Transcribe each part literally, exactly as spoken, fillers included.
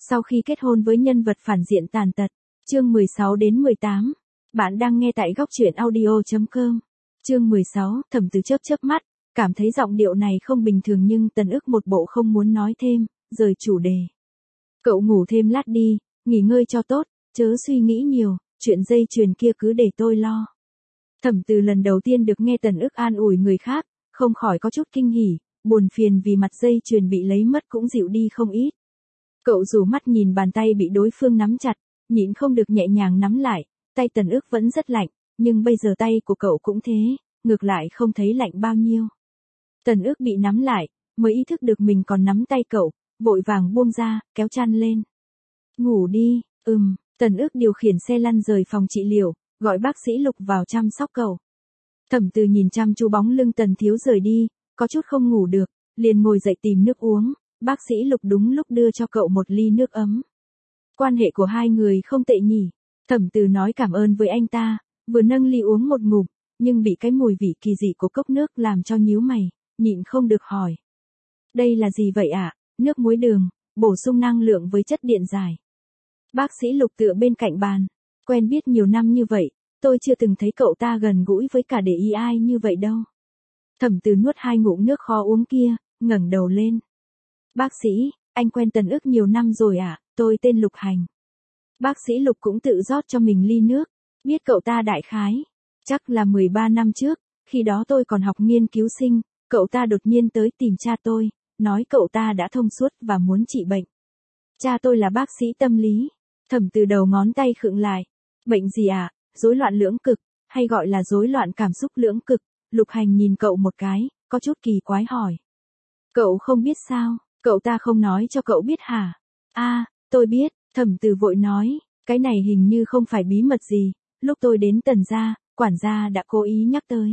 Sau khi kết hôn với nhân vật phản diện tàn tật. Chương mười sáu đến mười tám. Bạn đang nghe tại góc truyện audio chấm com. Chương mười sáu, Thẩm Từ chớp chớp mắt, cảm thấy giọng điệu này không bình thường nhưng Tần Ức một bộ không muốn nói thêm, rời chủ đề. Cậu ngủ thêm lát đi, nghỉ ngơi cho tốt, chớ suy nghĩ nhiều, chuyện dây chuyền kia cứ để tôi lo. Thẩm Từ lần đầu tiên được nghe Tần Ức an ủi người khác, không khỏi có chút kinh hỉ, buồn phiền vì mặt dây chuyền bị lấy mất cũng dịu đi không ít. Cậu rủ mắt nhìn bàn tay bị đối phương nắm chặt, nhịn không được nhẹ nhàng nắm lại, tay Tần Ức vẫn rất lạnh, nhưng bây giờ tay của cậu cũng thế, ngược lại không thấy lạnh bao nhiêu. Tần Ức bị nắm lại, mới ý thức được mình còn nắm tay cậu, vội vàng buông ra, kéo chăn lên. Ngủ đi, ừm, Tần Ức điều khiển xe lăn rời phòng trị liệu, gọi bác sĩ Lục vào chăm sóc cậu. Thẩm Từ nhìn chăm chú bóng lưng Tần Thiếu rời đi, có chút không ngủ được, liền ngồi dậy tìm nước uống, bác sĩ Lục đúng lúc đưa cho cậu một ly nước ấm. Quan hệ của hai người không tệ nhỉ? Thẩm Từ nói cảm ơn với anh ta, vừa nâng ly uống một ngụm, nhưng bị cái mùi vị kỳ dị của cốc nước làm cho nhíu mày, nhịn không được hỏi. Đây là gì vậy ạ? À? Nước muối đường, bổ sung năng lượng với chất điện giải. Bác sĩ Lục tựa bên cạnh bàn, quen biết nhiều năm như vậy, tôi chưa từng thấy cậu ta gần gũi với cả để ý ai như vậy đâu. Thẩm Từ nuốt hai ngụm nước khó uống kia, ngẩng đầu lên. Bác sĩ, anh quen Tần Ức nhiều năm rồi à, tôi tên Lục Hành. Bác sĩ Lục cũng tự rót cho mình ly nước, biết cậu ta đại khái. Chắc là mười ba năm trước, khi đó tôi còn học nghiên cứu sinh, cậu ta đột nhiên tới tìm cha tôi, nói cậu ta đã thông suốt và muốn trị bệnh. Cha tôi là bác sĩ tâm lý. Thẩm Từ đầu ngón tay khựng lại. Bệnh gì à, rối loạn lưỡng cực, hay gọi là rối loạn cảm xúc lưỡng cực. Lục Hành nhìn cậu một cái, có chút kỳ quái hỏi. Cậu không biết sao, cậu ta không nói cho cậu biết hả? A, à, tôi biết, Thẩm Từ vội nói, cái này hình như không phải bí mật gì, lúc tôi đến Tần gia, quản gia đã cố ý nhắc tới.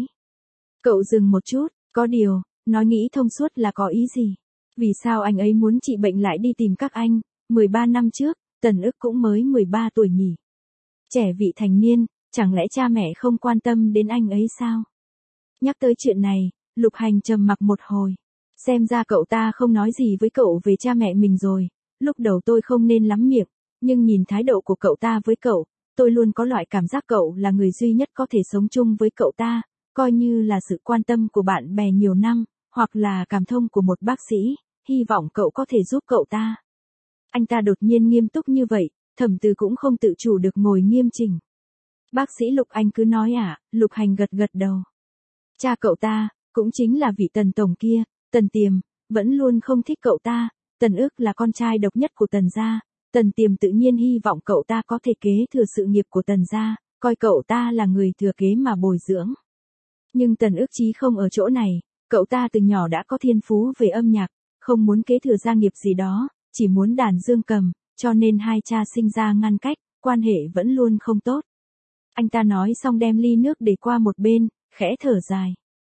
Cậu dừng một chút, có điều, nói nghĩ thông suốt là có ý gì? Vì sao anh ấy muốn trị bệnh lại đi tìm các anh? mười ba năm trước, Tần Ức cũng mới mười ba tuổi nhỉ. Trẻ vị thành niên, chẳng lẽ cha mẹ không quan tâm đến anh ấy sao? Nhắc tới chuyện này, Lục Hành trầm mặc một hồi. Xem ra cậu ta không nói gì với cậu về cha mẹ mình rồi. Lúc đầu tôi không nên lắm miệng, nhưng nhìn thái độ của cậu ta với cậu, tôi luôn có loại cảm giác cậu là người duy nhất có thể sống chung với cậu ta, coi như là sự quan tâm của bạn bè nhiều năm, hoặc là cảm thông của một bác sĩ, hy vọng cậu có thể giúp cậu ta. Anh ta đột nhiên nghiêm túc như vậy, Thẩm Từ cũng không tự chủ được ngồi nghiêm chỉnh. Bác sĩ Lục anh cứ nói à, Lục Hành gật gật đầu. Cha cậu ta, cũng chính là vị Tần Tổng kia, Tần Tiềm, vẫn luôn không thích cậu ta, Tần Ức là con trai độc nhất của Tần gia, Tần Tiềm tự nhiên hy vọng cậu ta có thể kế thừa sự nghiệp của Tần gia, coi cậu ta là người thừa kế mà bồi dưỡng. Nhưng Tần Ức chí không ở chỗ này, cậu ta từ nhỏ đã có thiên phú về âm nhạc, không muốn kế thừa gia nghiệp gì đó, chỉ muốn đàn dương cầm, cho nên hai cha sinh ra ngăn cách, quan hệ vẫn luôn không tốt. Anh ta nói xong đem ly nước để qua một bên, khẽ thở dài.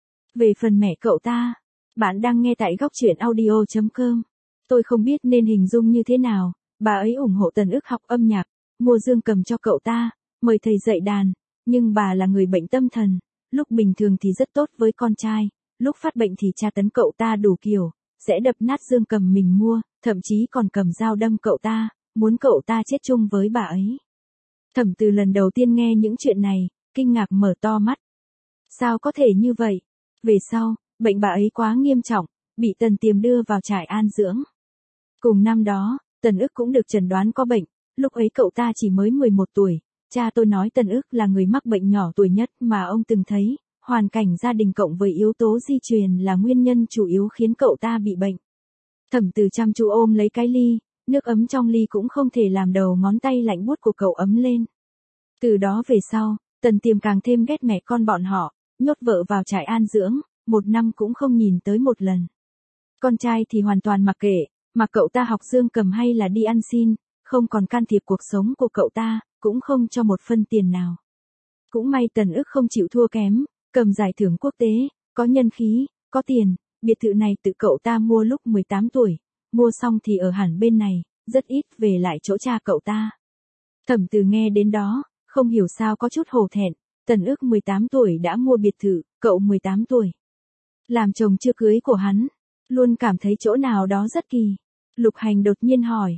Về phần mẹ cậu ta, bạn đang nghe tại góc truyện audio chấm com. Tôi không biết nên hình dung như thế nào, bà ấy ủng hộ Tần Ức học âm nhạc, mua dương cầm cho cậu ta, mời thầy dạy đàn, nhưng bà là người bệnh tâm thần, lúc bình thường thì rất tốt với con trai, lúc phát bệnh thì tra tấn cậu ta đủ kiểu, sẽ đập nát dương cầm mình mua, thậm chí còn cầm dao đâm cậu ta, muốn cậu ta chết chung với bà ấy. Thẩm Từ lần đầu tiên nghe những chuyện này, kinh ngạc mở to mắt. Sao có thể như vậy? Về sau, bệnh bà ấy quá nghiêm trọng, bị Tần Tiềm đưa vào trại an dưỡng. Cùng năm đó, Tần Ức cũng được chẩn đoán có bệnh, lúc ấy cậu ta chỉ mới mười một tuổi, cha tôi nói Tần Ức là người mắc bệnh nhỏ tuổi nhất mà ông từng thấy, hoàn cảnh gia đình cộng với yếu tố di truyền là nguyên nhân chủ yếu khiến cậu ta bị bệnh. Thẩm Từ chăm chú ôm lấy cái ly, nước ấm trong ly cũng không thể làm đầu ngón tay lạnh buốt của cậu ấm lên. Từ đó về sau, Tần Tiềm càng thêm ghét mẹ con bọn họ, nhốt vợ vào trại an dưỡng, một năm cũng không nhìn tới một lần. Con trai thì hoàn toàn mặc kệ, mà cậu ta học dương cầm hay là đi ăn xin, không còn can thiệp cuộc sống của cậu ta, cũng không cho một phân tiền nào. Cũng may Tần Ức không chịu thua kém, cầm giải thưởng quốc tế, có nhân khí, có tiền, biệt thự này tự cậu ta mua lúc mười tám tuổi, mua xong thì ở hẳn bên này, rất ít về lại chỗ cha cậu ta. Thẩm Từ nghe đến đó, không hiểu sao có chút hổ thẹn, Tần Ức mười tám tuổi đã mua biệt thự, cậu mười tám tuổi. Làm chồng chưa cưới của hắn, luôn cảm thấy chỗ nào đó rất kỳ. Lục Hành đột nhiên hỏi,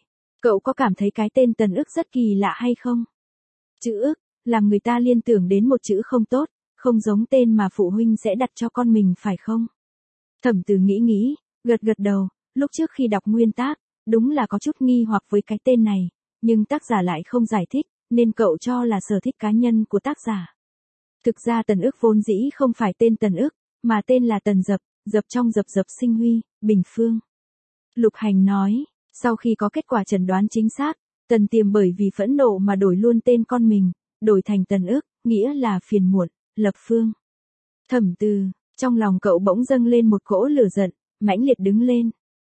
Cậu có cảm thấy cái tên Tần ức rất kỳ lạ hay không? Chữ ức, làm người ta liên tưởng đến một chữ không tốt, không giống tên mà phụ huynh sẽ đặt cho con mình phải không? Thẩm Từ nghĩ nghĩ, gật gật đầu, lúc trước khi đọc nguyên tác, đúng là có chút nghi hoặc với cái tên này, nhưng tác giả lại không giải thích, nên cậu cho là sở thích cá nhân của tác giả. Thực ra Tần ức vốn dĩ không phải tên Tần ức, mà tên là Tần Dập, Dập trong Dập Dập Sinh Huy, Bình Phương. Lục Hành nói, sau khi có kết quả chẩn đoán chính xác, Tần Tiềm bởi vì phẫn nộ mà đổi luôn tên con mình, đổi thành Tần ức, nghĩa là phiền muộn, lập phương. Thẩm Từ, trong lòng cậu bỗng dâng lên một cỗ lửa giận, mãnh liệt đứng lên.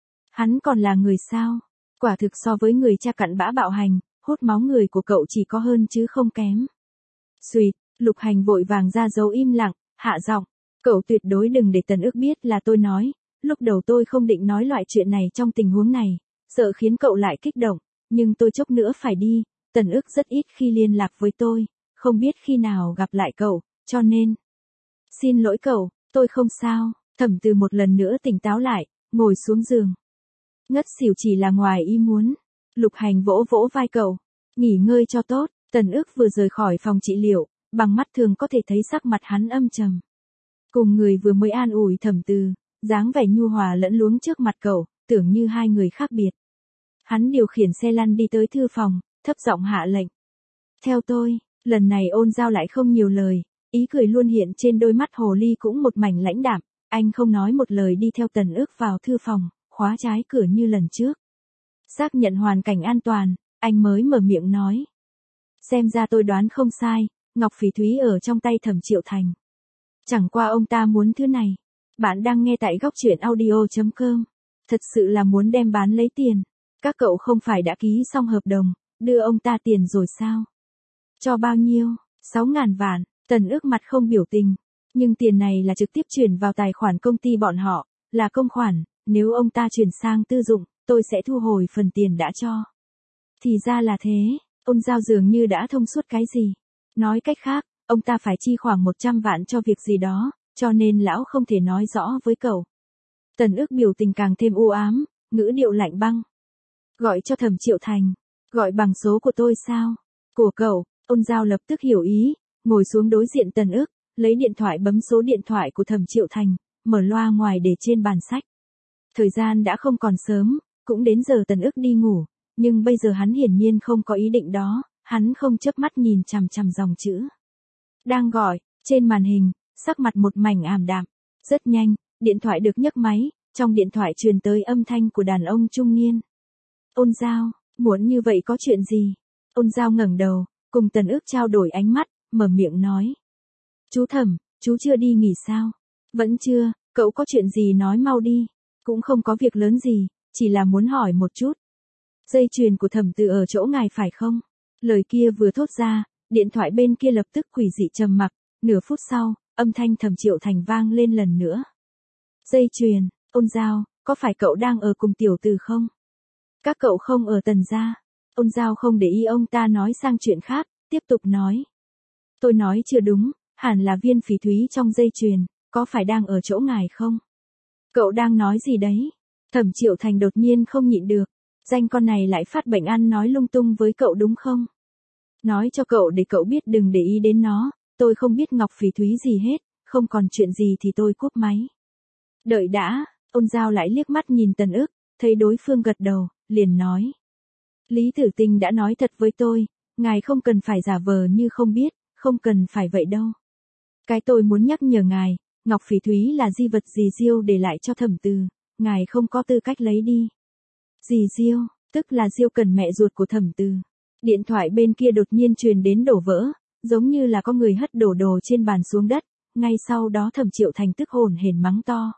Hắn còn là người sao? Quả thực so với người cha cặn bã bạo hành, hút máu người của cậu chỉ có hơn chứ không kém. Xuỵt, Lục Hành vội vàng ra dấu im lặng, hạ giọng, cậu tuyệt đối đừng để Tần ức biết là tôi nói, lúc đầu tôi không định nói loại chuyện này trong tình huống này, sợ khiến cậu lại kích động, nhưng tôi chốc nữa phải đi, Tần ức rất ít khi liên lạc với tôi, không biết khi nào gặp lại cậu, cho nên. Xin lỗi cậu, tôi không sao. Thẩm Từ một lần nữa tỉnh táo lại, ngồi xuống giường. Ngất xỉu chỉ là ngoài ý muốn. Lục Hành vỗ vỗ vai cậu, nghỉ ngơi cho tốt. Tần ức vừa rời khỏi phòng trị liệu, bằng mắt thường có thể thấy sắc mặt hắn âm trầm. Cùng người vừa mới an ủi Thẩm Từ, dáng vẻ nhu hòa lẫn luống trước mặt cậu, tưởng như hai người khác biệt. Hắn điều khiển xe lăn đi tới thư phòng, thấp giọng hạ lệnh. Theo tôi, lần này Ôn Giao lại không nhiều lời, ý cười luôn hiện trên đôi mắt hồ ly cũng một mảnh lãnh đạm, anh không nói một lời đi theo Tần ức vào thư phòng, khóa trái cửa như lần trước. Xác nhận hoàn cảnh an toàn, anh mới mở miệng nói. Xem ra tôi đoán không sai, Ngọc Phỉ Thúy ở trong tay Thẩm Triệu Thành. Chẳng qua ông ta muốn thứ này. Bạn đang nghe tại góc truyện audio chấm com. Thật sự là muốn đem bán lấy tiền. Các cậu không phải đã ký xong hợp đồng, đưa ông ta tiền rồi sao? Cho bao nhiêu? Sáu ngàn vạn. Tần ức mặt không biểu tình. Nhưng tiền này là trực tiếp chuyển vào tài khoản công ty bọn họ, là công khoản, nếu ông ta chuyển sang tư dụng, tôi sẽ thu hồi phần tiền đã cho. Thì ra là thế, Ôn Giao dường như đã thông suốt cái gì. Nói cách khác, ông ta phải chi khoảng một trăm vạn cho việc gì đó, cho nên lão không thể nói rõ với cậu. Tần ức biểu tình càng thêm u ám, ngữ điệu lạnh băng. Gọi cho Thẩm Triệu Thành, gọi bằng số của tôi sao? Của cậu. Ôn Giao lập tức hiểu ý, ngồi xuống đối diện Tần ức, lấy điện thoại bấm số điện thoại của Thẩm Triệu Thành, mở loa ngoài để trên bàn sách. Thời gian đã không còn sớm, cũng đến giờ Tần ức đi ngủ, nhưng bây giờ hắn hiển nhiên không có ý định đó, hắn không chớp mắt nhìn chằm chằm dòng chữ. Đang gọi, trên màn hình, sắc mặt một mảnh ảm đạm. Rất nhanh, điện thoại được nhấc máy, trong điện thoại truyền tới âm thanh của đàn ông trung niên. Ôn Giao, muốn như vậy có chuyện gì? Ôn Giao ngẩng đầu, cùng Tần ức trao đổi ánh mắt, mở miệng nói. Chú Thẩm, chú chưa đi nghỉ sao? Vẫn chưa, cậu có chuyện gì nói mau đi. Cũng không có việc lớn gì, chỉ là muốn hỏi một chút. Dây chuyền của Thẩm Từ ở chỗ ngài phải không? Lời kia vừa thốt ra, điện thoại bên kia lập tức quỷ dị trầm mặc, nửa phút sau, âm thanh Thẩm Triệu Thành vang lên lần nữa. Dây chuyền, Ôn Giao, có phải cậu đang ở cùng tiểu tử không? Các cậu không ở Tần gia. Ôn Giao không để ý ông ta nói sang chuyện khác, tiếp tục nói. Tôi nói chưa đúng, hẳn là viên phỉ thúy trong dây chuyền, có phải đang ở chỗ ngài không? Cậu đang nói gì đấy? Thẩm Triệu Thành đột nhiên không nhịn được, danh con này lại phát bệnh ăn nói lung tung với cậu đúng không? Nói cho cậu để cậu biết đừng để ý đến nó, tôi không biết Ngọc Phỉ Thúy gì hết, không còn chuyện gì thì tôi cúp máy. Đợi đã, Ôn Giao lại liếc mắt nhìn Tần ức, thấy đối phương gật đầu, liền nói. Lý Tử Tinh đã nói thật với tôi, ngài không cần phải giả vờ như không biết, không cần phải vậy đâu. Cái tôi muốn nhắc nhở ngài, Ngọc Phỉ Thúy là di vật dì Diêu để lại cho Thẩm Từ, ngài không có tư cách lấy đi. Dì Diêu, tức là Diêu Cần mẹ ruột của Thẩm Từ. Điện thoại bên kia đột nhiên truyền đến đổ vỡ, giống như là có người hất đổ đồ trên bàn xuống đất, ngay sau đó Thẩm Triệu Thành tức hồn hển mắng to.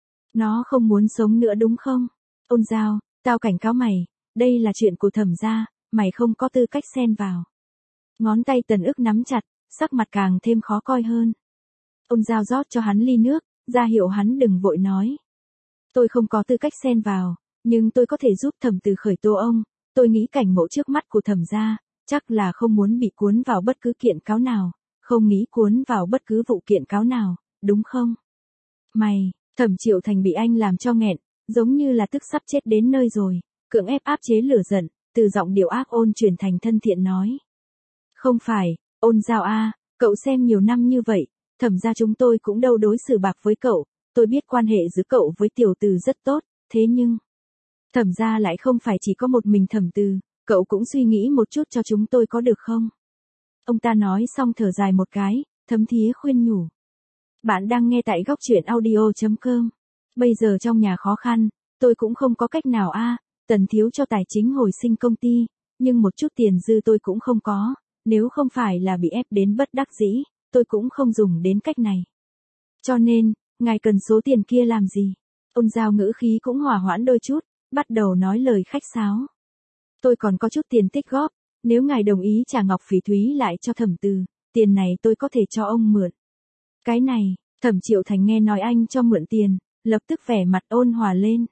Nó không muốn sống nữa đúng không? Ôn Giao, tao cảnh cáo mày, đây là chuyện của Thẩm gia, mày không có tư cách xen vào. Ngón tay Tần ức nắm chặt, sắc mặt càng thêm khó coi hơn. Ôn Giao rót cho hắn ly nước, ra hiệu hắn đừng vội nói. Tôi không có tư cách xen vào, nhưng tôi có thể giúp Thẩm Từ khởi tố ông, tôi nghĩ cảnh ngộ trước mắt của Thẩm gia, chắc là không muốn bị cuốn vào bất cứ kiện cáo nào, không nghĩ cuốn vào bất cứ vụ kiện cáo nào, đúng không? Mày, Thẩm Triệu Thành bị anh làm cho nghẹn, giống như là tức sắp chết đến nơi rồi, cưỡng ép áp chế lửa giận, từ giọng điệu ác ôn chuyển thành thân thiện nói. Không phải, Ôn Giao a, cậu xem nhiều năm như vậy, Thẩm gia chúng tôi cũng đâu đối xử bạc với cậu, tôi biết quan hệ giữa cậu với tiểu từ rất tốt, thế nhưng... Thẩm gia lại không phải chỉ có một mình Thẩm từ, cậu cũng suy nghĩ một chút cho chúng tôi có được không? Ông ta nói xong thở dài một cái, thấm thía khuyên nhủ. Bạn đang nghe tại góc truyện audio chấm com. Bây giờ trong nhà khó khăn, tôi cũng không có cách nào a, Tần thiếu cho tài chính hồi sinh công ty, nhưng một chút tiền dư tôi cũng không có, nếu không phải là bị ép đến bất đắc dĩ, tôi cũng không dùng đến cách này. Cho nên, ngài cần số tiền kia làm gì? Ôn Giao ngữ khí cũng hòa hoãn đôi chút, bắt đầu nói lời khách sáo. Tôi còn có chút tiền tích góp, nếu ngài đồng ý trả Ngọc Phỉ Thúy lại cho Thẩm từ, tiền này tôi có thể cho ông mượn. Cái này, Thẩm Triệu Thành nghe nói anh cho mượn tiền, lập tức vẻ mặt ôn hòa lên.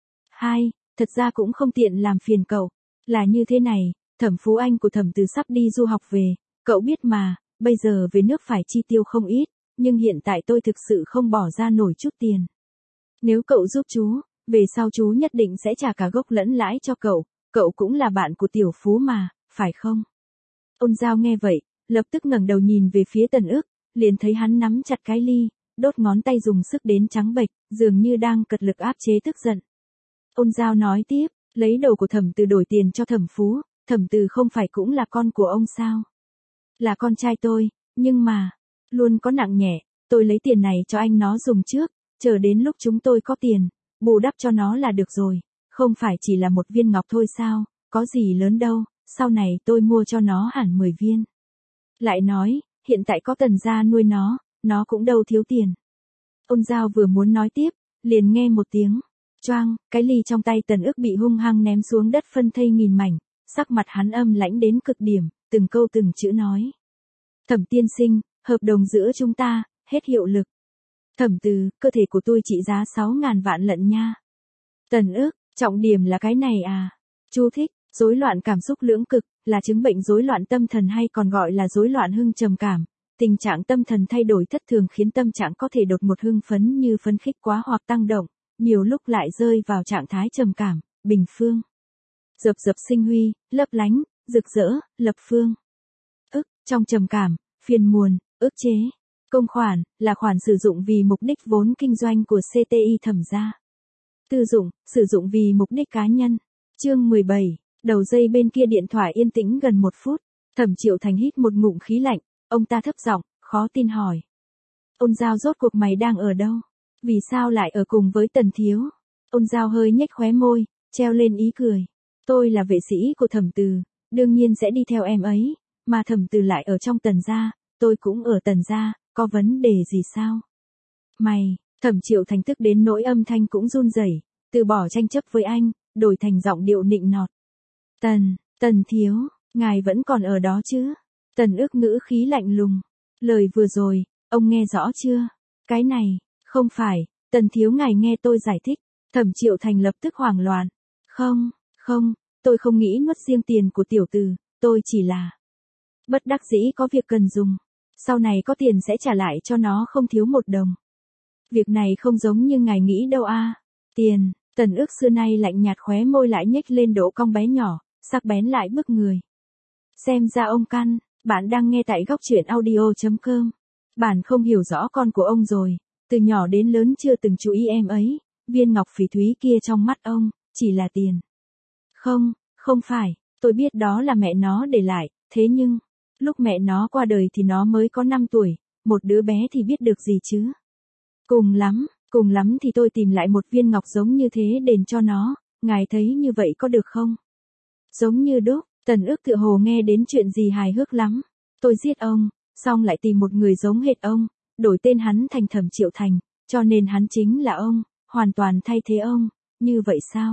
Hai, thật ra cũng không tiện làm phiền cậu, là như thế này, Thẩm Phú Anh của Thẩm từ sắp đi du học về, cậu biết mà, bây giờ về nước phải chi tiêu không ít, nhưng hiện tại tôi thực sự không bỏ ra nổi chút tiền. Nếu cậu giúp chú, về sau chú nhất định sẽ trả cả gốc lẫn lãi cho cậu, cậu cũng là bạn của Tiểu Phú mà, phải không? Ôn Giao nghe vậy, lập tức ngẩng đầu nhìn về phía Tần Ước, liền thấy hắn nắm chặt cái ly, đốt ngón tay dùng sức đến trắng bệch, dường như đang cật lực áp chế tức giận. Ôn Giao nói tiếp, lấy đầu của Thẩm từ đổi tiền cho Thẩm Phú, Thẩm từ không phải cũng là con của ông sao? Là con trai tôi, nhưng mà, luôn có nặng nhẹ, tôi lấy tiền này cho anh nó dùng trước, chờ đến lúc chúng tôi có tiền, bù đắp cho nó là được rồi, không phải chỉ là một viên ngọc thôi sao, có gì lớn đâu, sau này tôi mua cho nó hẳn mười viên. Lại nói, hiện tại có Tần gia nuôi nó, nó cũng đâu thiếu tiền. Ôn Giao vừa muốn nói tiếp, liền nghe một tiếng, choang, cái ly trong tay Tần Ước bị hung hăng ném xuống đất phân thây nghìn mảnh, sắc mặt hắn âm lãnh đến cực điểm, từng câu từng chữ nói. Thẩm tiên sinh, hợp đồng giữa chúng ta, hết hiệu lực. Thẩm từ, cơ thể của tôi trị giá sáu ngàn vạn lận nha. Tần Ước, trọng điểm là cái này à. Chú thích, rối loạn cảm xúc lưỡng cực, là chứng bệnh rối loạn tâm thần hay còn gọi là rối loạn hưng trầm cảm. Tình trạng tâm thần thay đổi thất thường khiến tâm trạng có thể đột ngột hưng phấn như phấn khích quá hoặc tăng động, nhiều lúc lại rơi vào trạng thái trầm cảm, bình phương. Dập dập sinh huy, lấp lánh, rực rỡ, lập phương. Ức, trong trầm cảm, phiền muộn, ức chế. Công khoản, là khoản sử dụng vì mục đích vốn kinh doanh của xê tê i Thẩm gia. Tư dụng, sử dụng vì mục đích cá nhân. Chương mười bảy, đầu dây bên kia điện thoại yên tĩnh gần một phút. Thẩm Triệu Thành hít một ngụm khí lạnh, ông ta thấp giọng, khó tin hỏi. Ôn Giao rốt cuộc mày đang ở đâu? Vì sao lại ở cùng với Tần thiếu? Ôn Giao hơi nhếch khóe môi, treo lên ý cười. Tôi là vệ sĩ của Thẩm từ, đương nhiên sẽ đi theo em ấy, mà Thẩm từ lại ở trong Tần gia, tôi cũng ở Tần gia, có vấn đề gì sao? Mày, Thẩm Triệu Thành tức đến nỗi âm thanh cũng run rẩy, từ bỏ tranh chấp với anh, đổi thành giọng điệu nịnh nọt. Tần, Tần thiếu, ngài vẫn còn ở đó chứ? Tần Ước ngữ khí lạnh lùng. Lời vừa rồi, ông nghe rõ chưa? Cái này, không phải, Tần thiếu ngài nghe tôi giải thích. Thẩm Triệu Thành lập tức hoảng loạn. Không, không, tôi không nghĩ nuốt riêng tiền của tiểu từ, tôi chỉ là bất đắc dĩ có việc cần dùng. Sau này có tiền sẽ trả lại cho nó không thiếu một đồng. Việc này không giống như ngài nghĩ đâu a. Tiền, Tần Ước xưa nay lạnh nhạt khóe môi lại nhếch lên độ cong bé nhỏ, sắc bén lại bức người. Xem ra ông căn, bạn đang nghe tại góc truyện audio chấm com. Bạn không hiểu rõ con của ông rồi, từ nhỏ đến lớn chưa từng chú ý em ấy, viên ngọc phỉ thúy kia trong mắt ông, chỉ là tiền. Không, không phải, tôi biết đó là mẹ nó để lại, thế nhưng, lúc mẹ nó qua đời thì nó mới có năm tuổi, một đứa bé thì biết được gì chứ. Cùng lắm, cùng lắm thì tôi tìm lại một viên ngọc giống như thế đền cho nó, ngài thấy như vậy có được không? Giống như đúc, Tần Ước tựa hồ nghe đến chuyện gì hài hước lắm. Tôi giết ông, xong lại tìm một người giống hệt ông, đổi tên hắn thành Thẩm Triệu Thành, cho nên hắn chính là ông, hoàn toàn thay thế ông, như vậy sao?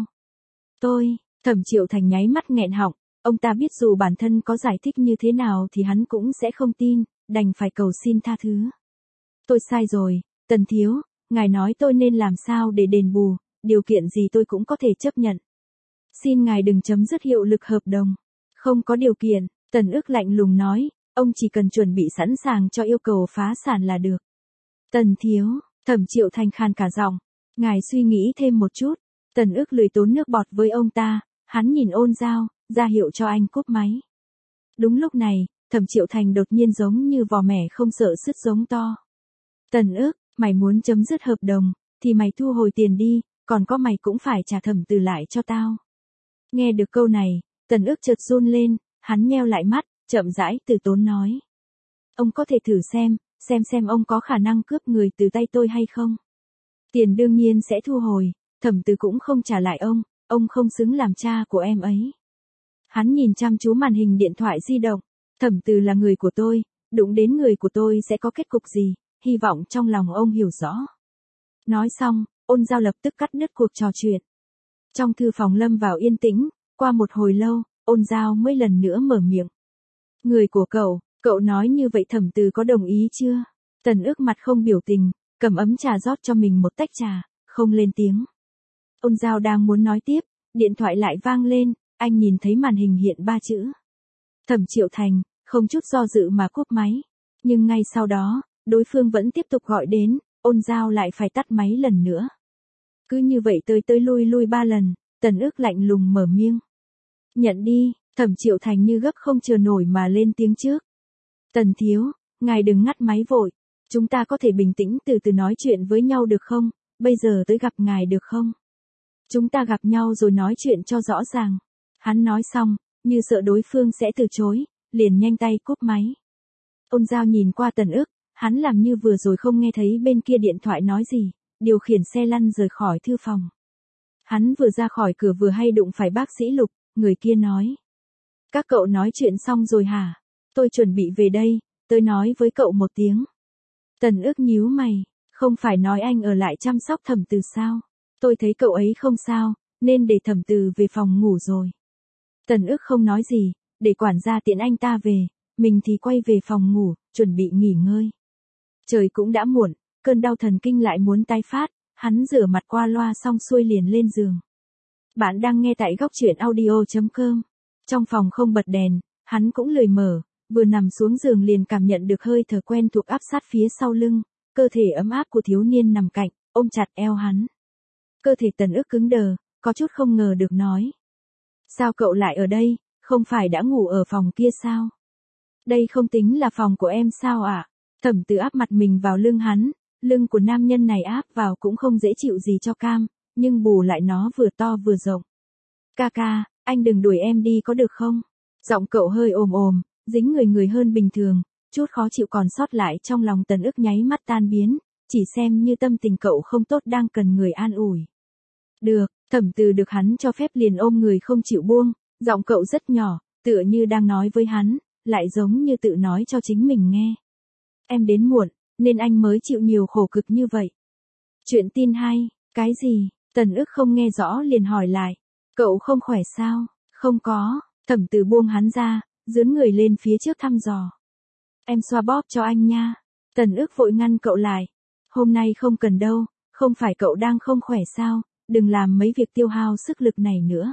Tôi, Thẩm Triệu Thành nháy mắt nghẹn họng, ông ta biết dù bản thân có giải thích như thế nào thì hắn cũng sẽ không tin, đành phải cầu xin tha thứ. Tôi sai rồi, Tần thiếu, ngài nói tôi nên làm sao để đền bù, điều kiện gì tôi cũng có thể chấp nhận. Xin ngài đừng chấm dứt hiệu lực hợp đồng. Không có điều kiện, Tần Ước lạnh lùng nói, ông chỉ cần chuẩn bị sẵn sàng cho yêu cầu phá sản là được. Tần thiếu, Thẩm Triệu Thành khàn cả giọng, ngài suy nghĩ thêm một chút. Tần Ước lười tốn nước bọt với ông ta, hắn nhìn Ôn Giao, ra hiệu cho anh cúp máy. Đúng lúc này, Thẩm Triệu Thành đột nhiên giống như vò mẻ không sợ sứt giống to. Tần ức, mày muốn chấm dứt hợp đồng, thì mày thu hồi tiền đi, còn có mày cũng phải trả Thẩm Từ lại cho tao. Nghe được câu này, Tần ức chợt run lên, hắn nheo lại mắt, chậm rãi từ tốn nói. Ông có thể thử xem, xem xem ông có khả năng cướp người từ tay tôi hay không. Tiền đương nhiên sẽ thu hồi, Thẩm Từ cũng không trả lại ông, ông không xứng làm cha của em ấy. Hắn nhìn chăm chú màn hình điện thoại di động, Thẩm Từ là người của tôi, đụng đến người của tôi sẽ có kết cục gì, hy vọng trong lòng ông hiểu rõ. Nói xong, Ôn Giao lập tức cắt đứt cuộc trò chuyện. Trong thư phòng lâm vào yên tĩnh, qua một hồi lâu, Ôn Giao mới lần nữa mở miệng. Người của cậu, cậu nói như vậy Thẩm Từ có đồng ý chưa? Tần ức mặt không biểu tình, cầm ấm trà rót cho mình một tách trà, không lên tiếng. Ôn Giao đang muốn nói tiếp, điện thoại lại vang lên, anh nhìn thấy màn hình hiện ba chữ. Thẩm Triệu Thành, không chút do dự mà cúp máy. Nhưng ngay sau đó, đối phương vẫn tiếp tục gọi đến, Ôn Giao lại phải tắt máy lần nữa. Cứ như vậy tới tới lui lui ba lần, Tần ức lạnh lùng mở miệng. Nhận đi, Thẩm Triệu Thành như gấp không chờ nổi mà lên tiếng trước. Tần thiếu, ngài đừng ngắt máy vội, chúng ta có thể bình tĩnh từ từ nói chuyện với nhau được không, bây giờ tới gặp ngài được không? Chúng ta gặp nhau rồi nói chuyện cho rõ ràng. Hắn nói xong, như sợ đối phương sẽ từ chối, liền nhanh tay cúp máy. Ôn Giao nhìn qua Tần ức, hắn làm như vừa rồi không nghe thấy bên kia điện thoại nói gì, điều khiển xe lăn rời khỏi thư phòng. Hắn vừa ra khỏi cửa vừa hay đụng phải bác sĩ Lục, người kia nói. Các cậu nói chuyện xong rồi hả? Tôi chuẩn bị về đây, tôi nói với cậu một tiếng. Tần ức nhíu mày, không phải nói anh ở lại chăm sóc Thẩm Từ sao? Tôi thấy cậu ấy không sao, nên để Thẩm Từ về phòng ngủ rồi. Tần ức không nói gì, để quản gia tiện anh ta về, mình thì quay về phòng ngủ, chuẩn bị nghỉ ngơi. Trời cũng đã muộn, cơn đau thần kinh lại muốn tái phát, hắn rửa mặt qua loa xong xuôi liền lên giường. Bạn đang nghe tại góc truyện audio chấm com. Trong phòng không bật đèn, hắn cũng lười mở, vừa nằm xuống giường liền cảm nhận được hơi thở quen thuộc áp sát phía sau lưng, cơ thể ấm áp của thiếu niên nằm cạnh, ôm chặt eo hắn. Cơ thể Tần ức cứng đờ, có chút không ngờ được nói. Sao cậu lại ở đây, không phải đã ngủ ở phòng kia sao? Đây không tính là phòng của em sao ạ? À? Thẩm Từ áp mặt mình vào lưng hắn, lưng của nam nhân này áp vào cũng không dễ chịu gì cho cam, nhưng bù lại nó vừa to vừa rộng. Ca ca, anh đừng đuổi em đi có được không? Giọng cậu hơi ồm ồm, dính người người hơn bình thường, chút khó chịu còn sót lại trong lòng Tần ức nháy mắt tan biến, chỉ xem như tâm tình cậu không tốt đang cần người an ủi. Được, Thẩm Từ được hắn cho phép liền ôm người không chịu buông, giọng cậu rất nhỏ, tựa như đang nói với hắn, lại giống như tự nói cho chính mình nghe. Em đến muộn, nên anh mới chịu nhiều khổ cực như vậy. Chuyện tin hay, cái gì? Tần ức không nghe rõ liền hỏi lại. Cậu không khỏe sao? Không có, Thẩm Từ buông hắn ra, dướn người lên phía trước thăm dò. Em xoa bóp cho anh nha. Tần ức vội ngăn cậu lại. Hôm nay không cần đâu, không phải cậu đang không khỏe sao, đừng làm mấy việc tiêu hao sức lực này nữa.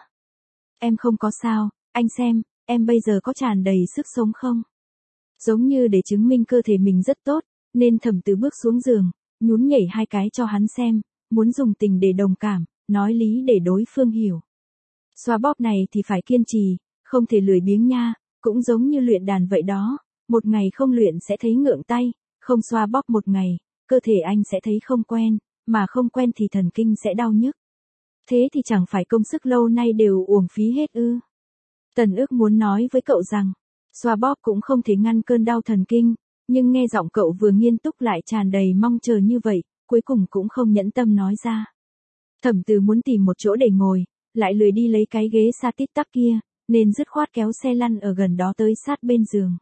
Em không có sao, anh xem, em bây giờ có tràn đầy sức sống không? Giống như để chứng minh cơ thể mình rất tốt, nên Thẩm Từ bước xuống giường, nhún nhảy hai cái cho hắn xem, muốn dùng tình để đồng cảm, nói lý để đối phương hiểu. Xoa bóp này thì phải kiên trì, không thể lười biếng nha, cũng giống như luyện đàn vậy đó, một ngày không luyện sẽ thấy ngượng tay, không xoa bóp một ngày, cơ thể anh sẽ thấy không quen, mà không quen thì thần kinh sẽ đau nhức. Thế thì chẳng phải công sức lâu nay đều uổng phí hết ư? Tần ức muốn nói với cậu rằng, xoa bóp cũng không thể ngăn cơn đau thần kinh, nhưng nghe giọng cậu vừa nghiêm túc lại tràn đầy mong chờ như vậy, cuối cùng cũng không nhẫn tâm nói ra. Thẩm Từ muốn tìm một chỗ để ngồi, lại lười đi lấy cái ghế sa tít tắp kia, nên dứt khoát kéo xe lăn ở gần đó tới sát bên giường.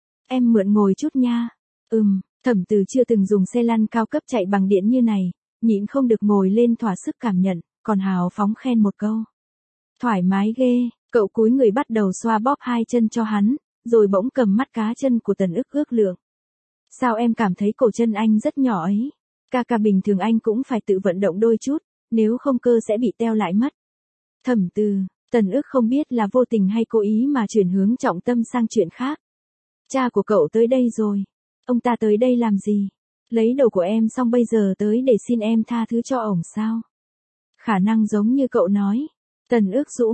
Em mượn ngồi chút nha. Ừm, Thẩm Từ chưa từng dùng xe lăn cao cấp chạy bằng điện như này, nhịn không được ngồi lên thỏa sức cảm nhận, còn hào phóng khen một câu. Thoải mái ghê, cậu cúi người bắt đầu xoa bóp hai chân cho hắn, rồi bỗng cầm mắt cá chân của Tần ức ước lượng. Sao em cảm thấy cổ chân anh rất nhỏ ấy? Ca ca bình thường anh cũng phải tự vận động đôi chút, nếu không cơ sẽ bị teo lại mất. Thẩm Từ, Tần ức không biết là vô tình hay cố ý mà chuyển hướng trọng tâm sang chuyện khác. Cha của cậu tới đây rồi. Ông ta tới đây làm gì? Lấy đồ của em xong bây giờ tới để xin em tha thứ cho ổng sao? Khả năng giống như cậu nói. Tần ức rũ mắt,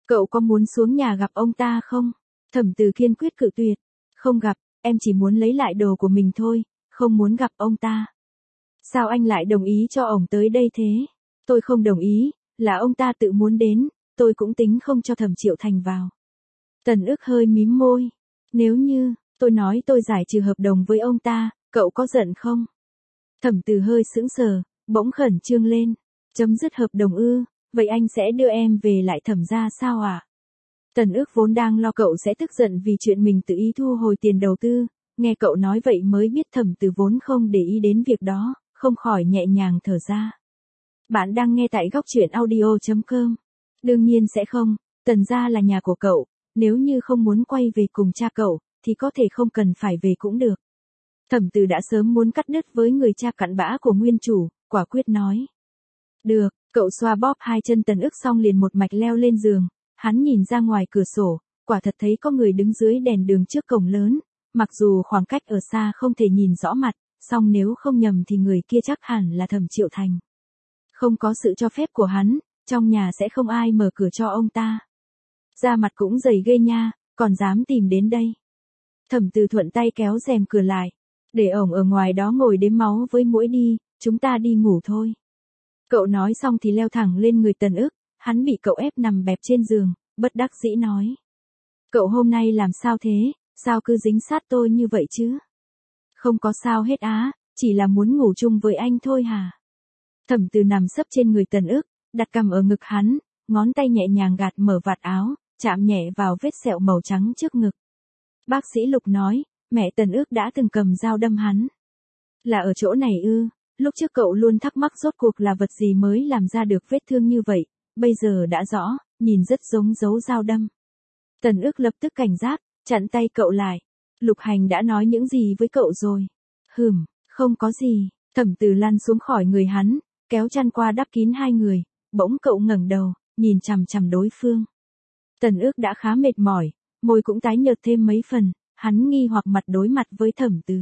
Cậu có muốn xuống nhà gặp ông ta không? Thẩm Từ kiên quyết cự tuyệt. Không gặp, em chỉ muốn lấy lại đồ của mình thôi, không muốn gặp ông ta. Sao anh lại đồng ý cho ổng tới đây thế? Tôi không đồng ý, là ông ta tự muốn đến, tôi cũng tính không cho Thẩm Triệu Thành vào. Tần Ước hơi mím môi. Nếu như, tôi nói tôi giải trừ hợp đồng với ông ta, cậu có giận không? Thẩm Từ hơi sững sờ, bỗng khẩn trương lên. Chấm dứt hợp đồng ư, vậy anh sẽ đưa em về lại Thẩm gia sao ạ? À? Tần Ước vốn đang lo cậu sẽ tức giận vì chuyện mình tự ý thu hồi tiền đầu tư, nghe cậu nói vậy mới biết Thẩm Từ vốn không để ý đến việc đó, không khỏi nhẹ nhàng thở ra. Bạn đang nghe tại góc truyện audio chấm com. Đương nhiên sẽ không, Tần gia là nhà của cậu, nếu như không muốn quay về cùng cha cậu, thì có thể không cần phải về cũng được. Thẩm Từ đã sớm muốn cắt đứt với người cha cặn bã của nguyên chủ, quả quyết nói. Được, cậu xoa bóp hai chân Tần Ước xong liền một mạch leo lên giường, hắn nhìn ra ngoài cửa sổ, quả thật thấy có người đứng dưới đèn đường trước cổng lớn, mặc dù khoảng cách ở xa không thể nhìn rõ mặt, song nếu không nhầm thì người kia chắc hẳn là Thẩm Triệu Thành. Không có sự cho phép của hắn, trong nhà sẽ không ai mở cửa cho ông ta. Da mặt cũng dày ghê nha, còn dám tìm đến đây. Thẩm Từ thuận tay kéo rèm cửa lại, để ổng ở ngoài đó ngồi đếm máu với muỗi đi, chúng ta đi ngủ thôi. Cậu nói xong thì leo thẳng lên người Tần Ước, hắn bị cậu ép nằm bẹp trên giường, bất đắc dĩ nói. Cậu hôm nay làm sao thế, sao cứ dính sát tôi như vậy chứ? Không có sao hết á, chỉ là muốn ngủ chung với anh thôi hả? Thẩm Từ nằm sấp trên người Tần Ước, đặt cằm ở ngực hắn, ngón tay nhẹ nhàng gạt mở vạt áo, chạm nhẹ vào vết sẹo màu trắng trước ngực. Bác sĩ Lục nói, mẹ Tần Ước đã từng cầm dao đâm hắn. Là ở chỗ này ư, lúc trước cậu luôn thắc mắc rốt cuộc là vật gì mới làm ra được vết thương như vậy, bây giờ đã rõ, nhìn rất giống dấu dao đâm. Tần Ước lập tức cảnh giác, chặn tay cậu lại. Lục Hành đã nói những gì với cậu rồi? Hừm, không có gì. Thẩm Từ lăn xuống khỏi người hắn, kéo chăn qua đắp kín hai người, bỗng cậu ngẩng đầu, nhìn chằm chằm đối phương. Tần Ước đã khá mệt mỏi, môi cũng tái nhợt thêm mấy phần, hắn nghi hoặc mặt đối mặt với Thẩm Từ.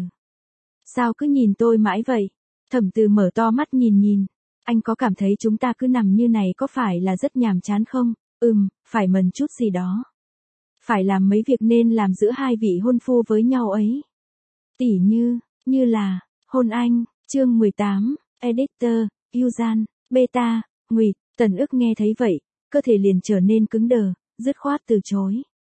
Sao cứ nhìn tôi mãi vậy? Thẩm Từ mở to mắt nhìn nhìn. Anh có cảm thấy chúng ta cứ nằm như này có phải là rất nhàm chán không? Ừm, phải mần chút gì đó. Phải làm mấy việc nên làm giữa hai vị hôn phu với nhau ấy. Tỉ như, như là, hôn anh, chương mười tám, Editor, Yuzan, Beta, Nguyệt. Tần Ước nghe thấy vậy, cơ thể liền trở nên cứng đờ, dứt khoát từ chối.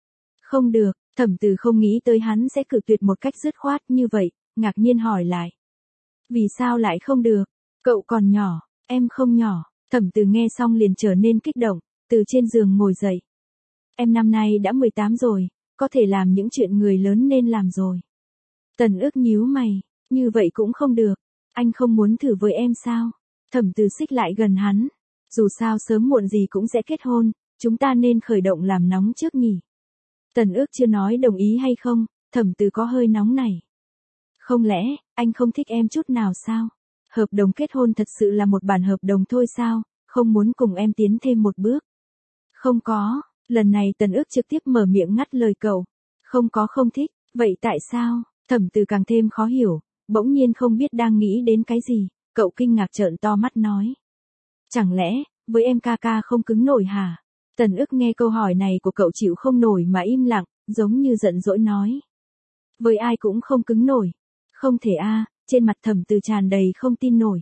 Không được, Thẩm Từ không nghĩ tới hắn sẽ cự tuyệt một cách dứt khoát như vậy, ngạc nhiên hỏi lại. Vì sao lại không được? Cậu còn nhỏ, em không nhỏ. Thẩm Từ nghe xong liền trở nên kích động, từ trên giường ngồi dậy. Em năm nay đã mười tám rồi, có thể làm những chuyện người lớn nên làm rồi. Tần Ước nhíu mày, như vậy cũng không được, anh không muốn thử với em sao? Thẩm Từ xích lại gần hắn, dù sao sớm muộn gì cũng sẽ kết hôn, chúng ta nên khởi động làm nóng trước nhỉ. Tần Ước chưa nói đồng ý hay không, Thẩm Từ có hơi nóng này. Không lẽ, anh không thích em chút nào sao? Hợp đồng kết hôn thật sự là một bản hợp đồng thôi sao, không muốn cùng em tiến thêm một bước. Không có, lần này Tần Ước trực tiếp mở miệng ngắt lời cậu. Không có không thích, vậy tại sao? Thẩm Từ càng thêm khó hiểu, bỗng nhiên không biết đang nghĩ đến cái gì, cậu kinh ngạc trợn to mắt nói. Chẳng lẽ, với em ca ca không cứng nổi hả? Tần Ước nghe câu hỏi này của cậu chịu không nổi mà im lặng, giống như giận dỗi nói. Với ai cũng không cứng nổi. Không thể a, à, trên mặt Thẩm Từ tràn đầy không tin nổi.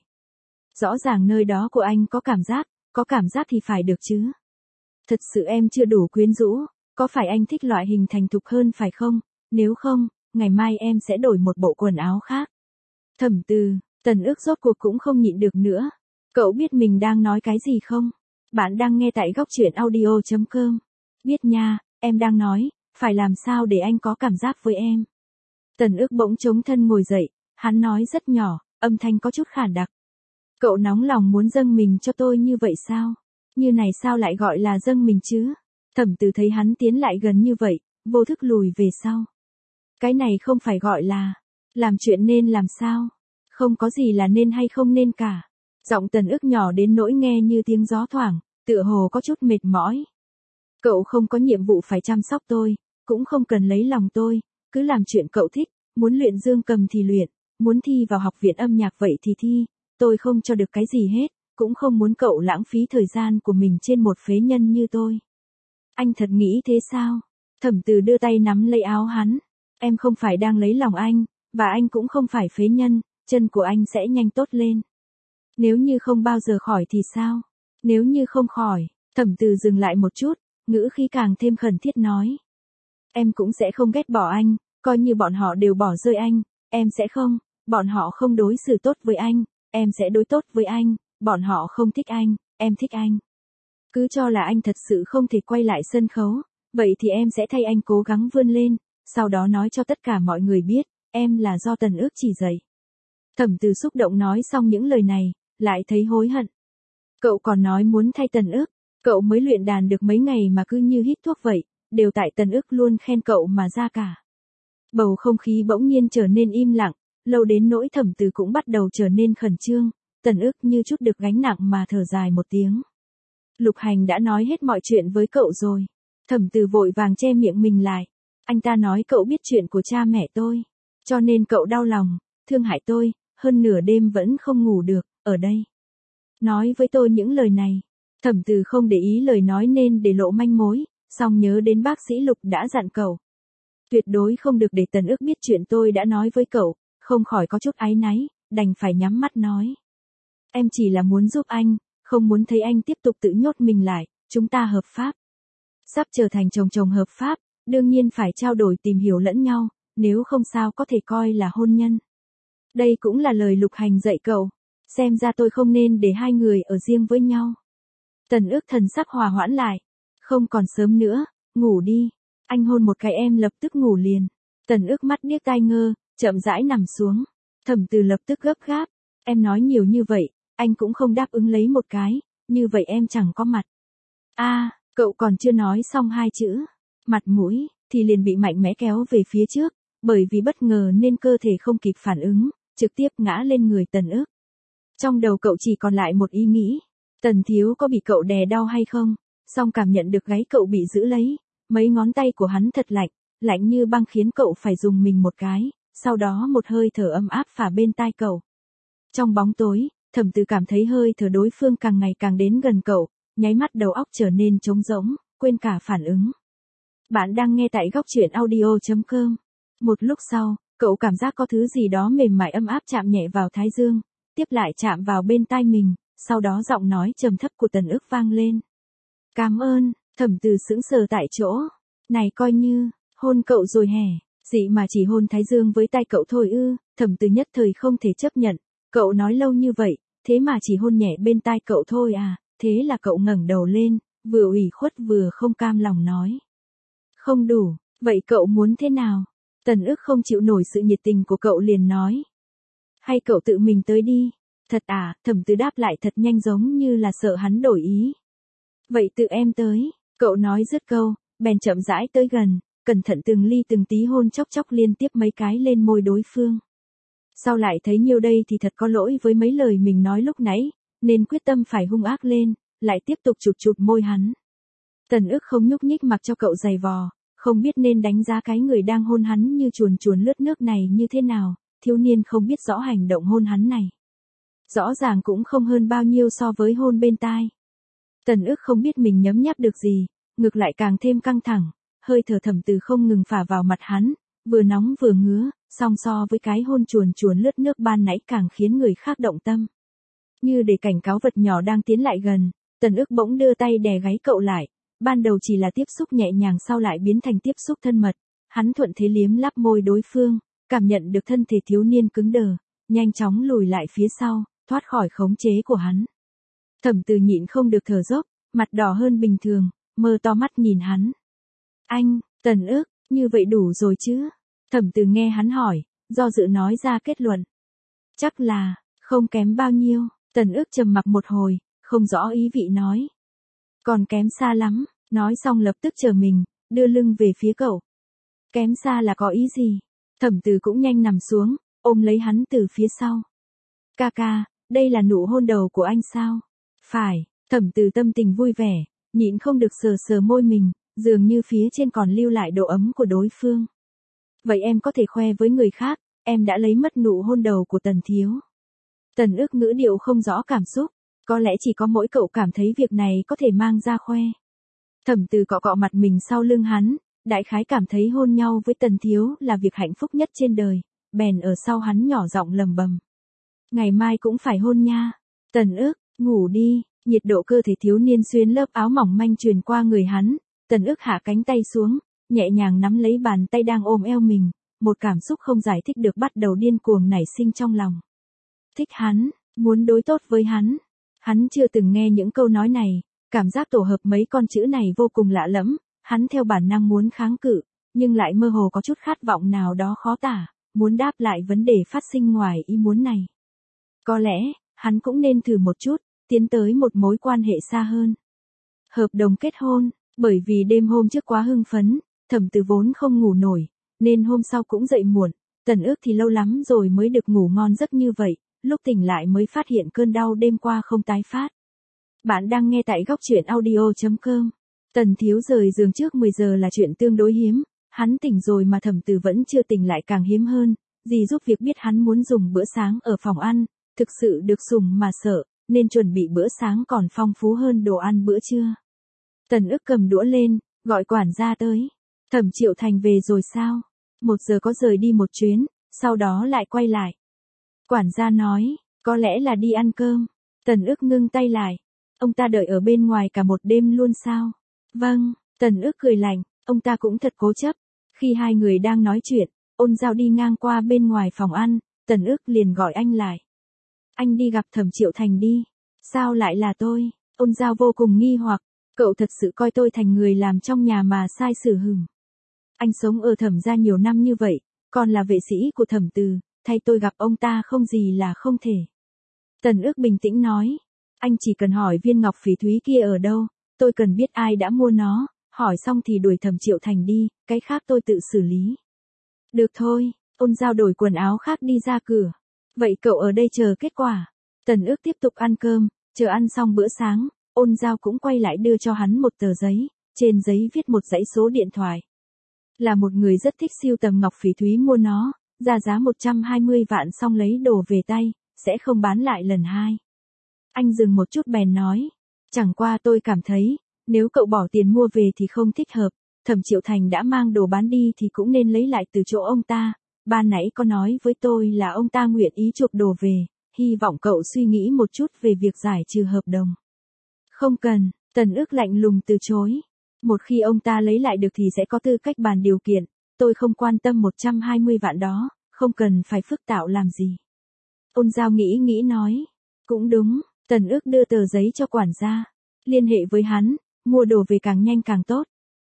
Rõ ràng nơi đó của anh có cảm giác, có cảm giác thì phải được chứ. Thật sự em chưa đủ quyến rũ, có phải anh thích loại hình thành thục hơn phải không? Nếu không, ngày mai em sẽ đổi một bộ quần áo khác. Thẩm Từ, Tần Ước rốt cuộc cũng không nhịn được nữa. Cậu biết mình đang nói cái gì không? Bạn đang nghe tại góc truyện audio chấm com. Biết nha, em đang nói, phải làm sao để anh có cảm giác với em. Tần Ước bỗng chống thân ngồi dậy, hắn nói rất nhỏ, âm thanh có chút khản đặc. Cậu nóng lòng muốn dâng mình cho tôi như vậy sao? Như này sao lại gọi là dâng mình chứ? Thẩm Từ thấy hắn tiến lại gần như vậy, vô thức lùi về sau. Cái này không phải gọi là, làm chuyện nên làm sao? Không có gì là nên hay không nên cả. Giọng Tần Ước nhỏ đến nỗi nghe như tiếng gió thoảng, tựa hồ có chút mệt mỏi. Cậu không có nhiệm vụ phải chăm sóc tôi, cũng không cần lấy lòng tôi, cứ làm chuyện cậu thích, muốn luyện dương cầm thì luyện, muốn thi vào học viện âm nhạc vậy thì thi, tôi không cho được cái gì hết, cũng không muốn cậu lãng phí thời gian của mình trên một phế nhân như tôi. Anh thật nghĩ thế sao? Thẩm Từ đưa tay nắm lấy áo hắn. Em không phải đang lấy lòng anh, và anh cũng không phải phế nhân, chân của anh sẽ nhanh tốt lên. Nếu như không bao giờ khỏi thì sao? Nếu như không khỏi, Thẩm Từ dừng lại một chút, ngữ khí càng thêm khẩn thiết nói. Em cũng sẽ không ghét bỏ anh, coi như bọn họ đều bỏ rơi anh, em sẽ không, bọn họ không đối xử tốt với anh, em sẽ đối tốt với anh, bọn họ không thích anh, em thích anh. Cứ cho là anh thật sự không thể quay lại sân khấu, vậy thì em sẽ thay anh cố gắng vươn lên, sau đó nói cho tất cả mọi người biết, em là do Tần Ước chỉ dạy. Thẩm Từ xúc động nói xong những lời này, lại thấy hối hận. Cậu còn nói muốn thay Tần Ước, cậu mới luyện đàn được mấy ngày mà cứ như hít thuốc vậy, đều tại Tần Ước luôn khen cậu mà ra cả. Bầu không khí bỗng nhiên trở nên im lặng, lâu đến nỗi Thẩm Từ cũng bắt đầu trở nên khẩn trương, Tần Ước như chút được gánh nặng mà thở dài một tiếng. Lục Hành đã nói hết mọi chuyện với cậu rồi. Thẩm Từ vội vàng che miệng mình lại. Anh ta nói cậu biết chuyện của cha mẹ tôi, cho nên cậu đau lòng, thương hại tôi, hơn nửa đêm vẫn không ngủ được, ở đây. Nói với tôi những lời này. Thẩm Từ không để ý lời nói nên để lộ manh mối, song nhớ đến bác sĩ Lục đã dặn cậu. Tuyệt đối không được để Tần Ước biết chuyện tôi đã nói với cậu, không khỏi có chút áy náy, đành phải nhắm mắt nói. Em chỉ là muốn giúp anh, không muốn thấy anh tiếp tục tự nhốt mình lại, chúng ta hợp pháp. Sắp trở thành chồng chồng hợp pháp, đương nhiên phải trao đổi tìm hiểu lẫn nhau, nếu không sao có thể coi là hôn nhân. Đây cũng là lời Lục Hành dạy cậu, xem ra tôi không nên để hai người ở riêng với nhau. Tần Ước thần sắc hòa hoãn lại, không còn sớm nữa, ngủ đi. Anh hôn một cái em lập tức ngủ liền. Tần Ước mắt điếc tai ngơ, chậm rãi nằm xuống. Thẩm Từ lập tức gấp gáp, em nói nhiều như vậy, anh cũng không đáp ứng lấy một cái, như vậy em chẳng có mặt. A, à, cậu còn chưa nói xong hai chữ, mặt mũi, thì liền bị mạnh mẽ kéo về phía trước, bởi vì bất ngờ nên cơ thể không kịp phản ứng, trực tiếp ngã lên người Tần Ước. Trong đầu cậu chỉ còn lại một ý nghĩ, Tần thiếu có bị cậu đè đau hay không, song cảm nhận được gáy cậu bị giữ lấy, mấy ngón tay của hắn thật lạnh, lạnh như băng khiến cậu phải dùng mình một cái, sau đó một hơi thở ấm áp phả bên tai cậu. Trong bóng tối, Thẩm Từ cảm thấy hơi thở đối phương càng ngày càng đến gần cậu, nháy mắt đầu óc trở nên trống rỗng, quên cả phản ứng. Bạn đang nghe tại góc truyện audio chấm com. Một lúc sau, cậu cảm giác có thứ gì đó mềm mại ấm áp chạm nhẹ vào thái dương, tiếp lại chạm vào bên tai mình, sau đó giọng nói trầm thấp của Tần Ước vang lên. Cảm ơn. Thẩm Từ sững sờ tại chỗ. Này coi như, hôn cậu rồi hẻ, dị mà chỉ hôn thái dương với tay cậu thôi ư, Thẩm Từ nhất thời không thể chấp nhận. Cậu nói lâu như vậy, thế mà chỉ hôn nhẹ bên tai cậu thôi à, thế là cậu ngẩng đầu lên, vừa ủy khuất vừa không cam lòng nói. Không đủ, vậy cậu muốn thế nào? Tần Ước không chịu nổi sự nhiệt tình của cậu liền nói. Hay cậu tự mình tới đi. Thật à, Thẩm Từ đáp lại thật nhanh giống như là sợ hắn đổi ý. Vậy tự em tới, cậu nói dứt câu, bèn chậm rãi tới gần, cẩn thận từng ly từng tí hôn chốc chốc liên tiếp mấy cái lên môi đối phương. Sau lại thấy nhiêu đây thì thật có lỗi với mấy lời mình nói lúc nãy, nên quyết tâm phải hung ác lên, lại tiếp tục chụp chụp môi hắn. Tần Ước không nhúc nhích mặc cho cậu giày vò, không biết nên đánh giá cái người đang hôn hắn như chuồn chuồn lướt nước này như thế nào, thiếu niên không biết rõ hành động hôn hắn này. Rõ ràng cũng không hơn bao nhiêu so với hôn bên tai. Tần Ước không biết mình nhấm nháp được gì, ngược lại càng thêm căng thẳng, hơi thở Thẩm Từ không ngừng phả vào mặt hắn, vừa nóng vừa ngứa, song so với cái hôn chuồn chuồn lướt nước ban nãy càng khiến người khác động tâm. Như để cảnh cáo vật nhỏ đang tiến lại gần, Tần Ước bỗng đưa tay đè gáy cậu lại, ban đầu chỉ là tiếp xúc nhẹ nhàng sau lại biến thành tiếp xúc thân mật, hắn thuận thế liếm láp môi đối phương, cảm nhận được thân thể thiếu niên cứng đờ, nhanh chóng lùi lại phía sau, thoát khỏi khống chế của hắn. Thẩm Từ nhịn không được thở dốc, mặt đỏ hơn bình thường, mơ to mắt nhìn hắn. Anh, Tần Ước, như vậy đủ rồi chứ? Thẩm Từ nghe hắn hỏi, do dự nói ra kết luận. Chắc là, không kém bao nhiêu. Tần Ước trầm mặc một hồi, không rõ ý vị nói. Còn kém xa lắm, nói xong lập tức trở mình, đưa lưng về phía cậu. Kém xa là có ý gì? Thẩm Từ cũng nhanh nằm xuống, ôm lấy hắn từ phía sau. Ca ca, đây là nụ hôn đầu của anh sao? Phải, Thẩm Từ tâm tình vui vẻ, nhịn không được sờ sờ môi mình, dường như phía trên còn lưu lại độ ấm của đối phương. Vậy em có thể khoe với người khác, em đã lấy mất nụ hôn đầu của Tần thiếu. Tần Ước ngữ điệu không rõ cảm xúc, có lẽ chỉ có mỗi cậu cảm thấy việc này có thể mang ra khoe. Thẩm Từ cọ cọ mặt mình sau lưng hắn, đại khái cảm thấy hôn nhau với Tần Thiếu là việc hạnh phúc nhất trên đời, bèn ở sau hắn nhỏ giọng lầm bầm. Ngày mai cũng phải hôn nha. Tần Ước, ngủ đi. Nhiệt độ cơ thể thiếu niên xuyên lớp áo mỏng manh truyền qua người hắn, Tần Ước hạ cánh tay xuống, nhẹ nhàng nắm lấy bàn tay đang ôm eo mình, một cảm xúc không giải thích được bắt đầu điên cuồng nảy sinh trong lòng. Thích hắn, muốn đối tốt với hắn. Hắn chưa từng nghe những câu nói này, cảm giác tổ hợp mấy con chữ này vô cùng lạ lẫm, hắn theo bản năng muốn kháng cự, nhưng lại mơ hồ có chút khát vọng nào đó khó tả, muốn đáp lại vấn đề phát sinh ngoài ý muốn này. Có lẽ, hắn cũng nên thử một chút, tiến tới một mối quan hệ xa hơn. Hợp đồng kết hôn, bởi vì đêm hôm trước quá hưng phấn, Thẩm Từ vốn không ngủ nổi, nên hôm sau cũng dậy muộn, Tần Ước thì lâu lắm rồi mới được ngủ ngon giấc như vậy, lúc tỉnh lại mới phát hiện cơn đau đêm qua không tái phát. Bạn đang nghe tại góc truyện audio chấm com. Tần Thiếu rời giường trước mười giờ là chuyện tương đối hiếm, hắn tỉnh rồi mà Thẩm Từ vẫn chưa tỉnh lại càng hiếm hơn, dì giúp việc biết hắn muốn dùng bữa sáng ở phòng ăn, thực sự được sủng mà sợ, nên chuẩn bị bữa sáng còn phong phú hơn đồ ăn bữa trưa. Tần Ước cầm đũa lên, gọi quản gia tới. Thẩm Triệu Thành về rồi sao? Một giờ có rời đi một chuyến, sau đó lại quay lại. Quản gia nói, có lẽ là đi ăn cơm. Tần Ước ngưng tay lại. Ông ta đợi ở bên ngoài cả một đêm luôn sao? Vâng, Tần Ước cười lạnh, ông ta cũng thật cố chấp. Khi hai người đang nói chuyện, Ôn Giao đi ngang qua bên ngoài phòng ăn, Tần Ước liền gọi anh lại. Anh đi gặp Thẩm Triệu Thành đi. Sao lại là tôi? Ôn Giao vô cùng nghi hoặc, cậu thật sự coi tôi thành người làm trong nhà mà sai xử hừm. Anh sống ở Thẩm gia nhiều năm như vậy, còn là vệ sĩ của Thẩm Từ, thay tôi gặp ông ta không gì là không thể. Tần Ước bình tĩnh nói, anh chỉ cần hỏi viên ngọc phỉ thúy kia ở đâu, tôi cần biết ai đã mua nó, hỏi xong thì đuổi Thẩm Triệu Thành đi, cái khác tôi tự xử lý. Được thôi, Ôn Giao đổi quần áo khác đi ra cửa. Vậy cậu ở đây chờ kết quả. Tần Ước tiếp tục ăn cơm, chờ ăn xong bữa sáng, Ôn Giao cũng quay lại đưa cho hắn một tờ giấy, trên giấy viết một dãy số điện thoại. Là một người rất thích sưu tầm ngọc phỉ thúy mua nó, ra giá một trăm hai mươi vạn xong lấy đồ về tay, sẽ không bán lại lần hai. Anh dừng một chút bèn nói, chẳng qua tôi cảm thấy, nếu cậu bỏ tiền mua về thì không thích hợp, Thẩm Triệu Thành đã mang đồ bán đi thì cũng nên lấy lại từ chỗ ông ta. Ban nãy có nói với tôi là ông ta nguyện ý chuộc đồ về, hy vọng cậu suy nghĩ một chút về việc giải trừ hợp đồng. Không cần, Tần Ước lạnh lùng từ chối. Một khi ông ta lấy lại được thì sẽ có tư cách bàn điều kiện, tôi không quan tâm một trăm hai mươi vạn đó, không cần phải phức tạp làm gì. Ôn Giao nghĩ nghĩ nói, cũng đúng, Tần Ước đưa tờ giấy cho quản gia, liên hệ với hắn, mua đồ về càng nhanh càng tốt.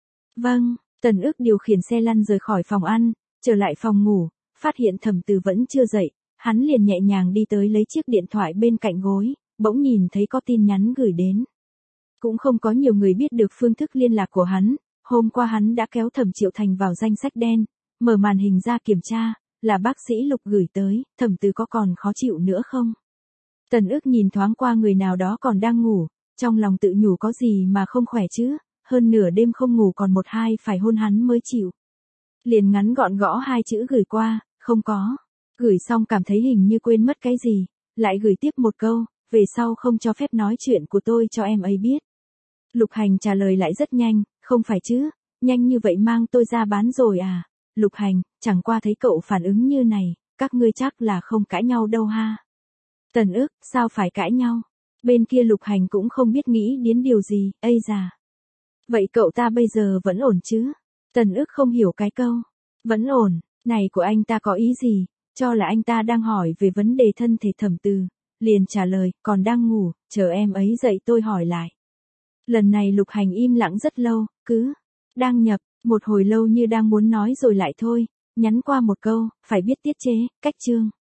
Vâng, Tần Ước điều khiển xe lăn rời khỏi phòng ăn, trở lại phòng ngủ, phát hiện Thẩm Từ vẫn chưa dậy, hắn liền nhẹ nhàng đi tới lấy chiếc điện thoại bên cạnh gối, bỗng nhìn thấy có tin nhắn gửi đến. Cũng không có nhiều người biết được phương thức liên lạc của hắn, hôm qua hắn đã kéo Thẩm Triệu Thành vào danh sách đen, mở màn hình ra kiểm tra, là bác sĩ Lục gửi tới, Thẩm Từ có còn khó chịu nữa không? Tần Ước nhìn thoáng qua người nào đó còn đang ngủ, trong lòng tự nhủ có gì mà không khỏe chứ, hơn nửa đêm không ngủ còn một hai phải hôn hắn mới chịu. Liền ngắn gọn gõ hai chữ gửi qua, không có. Gửi xong cảm thấy hình như quên mất cái gì, lại gửi tiếp một câu, về sau không cho phép nói chuyện của tôi cho em ấy biết. Lục Hành trả lời lại rất nhanh, không phải chứ, nhanh như vậy mang tôi ra bán rồi à? Lục Hành, chẳng qua thấy cậu phản ứng như này, các ngươi chắc là không cãi nhau đâu ha. Tần Ước, sao phải cãi nhau? Bên kia Lục Hành cũng không biết nghĩ đến điều gì, ây già. Vậy cậu ta bây giờ vẫn ổn chứ? Tần Ước không hiểu cái câu. Vẫn ổn, này của anh ta có ý gì? Cho là anh ta đang hỏi về vấn đề thân thể Thẩm Từ. Liền trả lời, còn đang ngủ, chờ em ấy dậy tôi hỏi lại. Lần này Lục Hành im lặng rất lâu, cứ đang nhập, một hồi lâu như đang muốn nói rồi lại thôi, nhắn qua một câu, phải biết tiết chế, cách chương.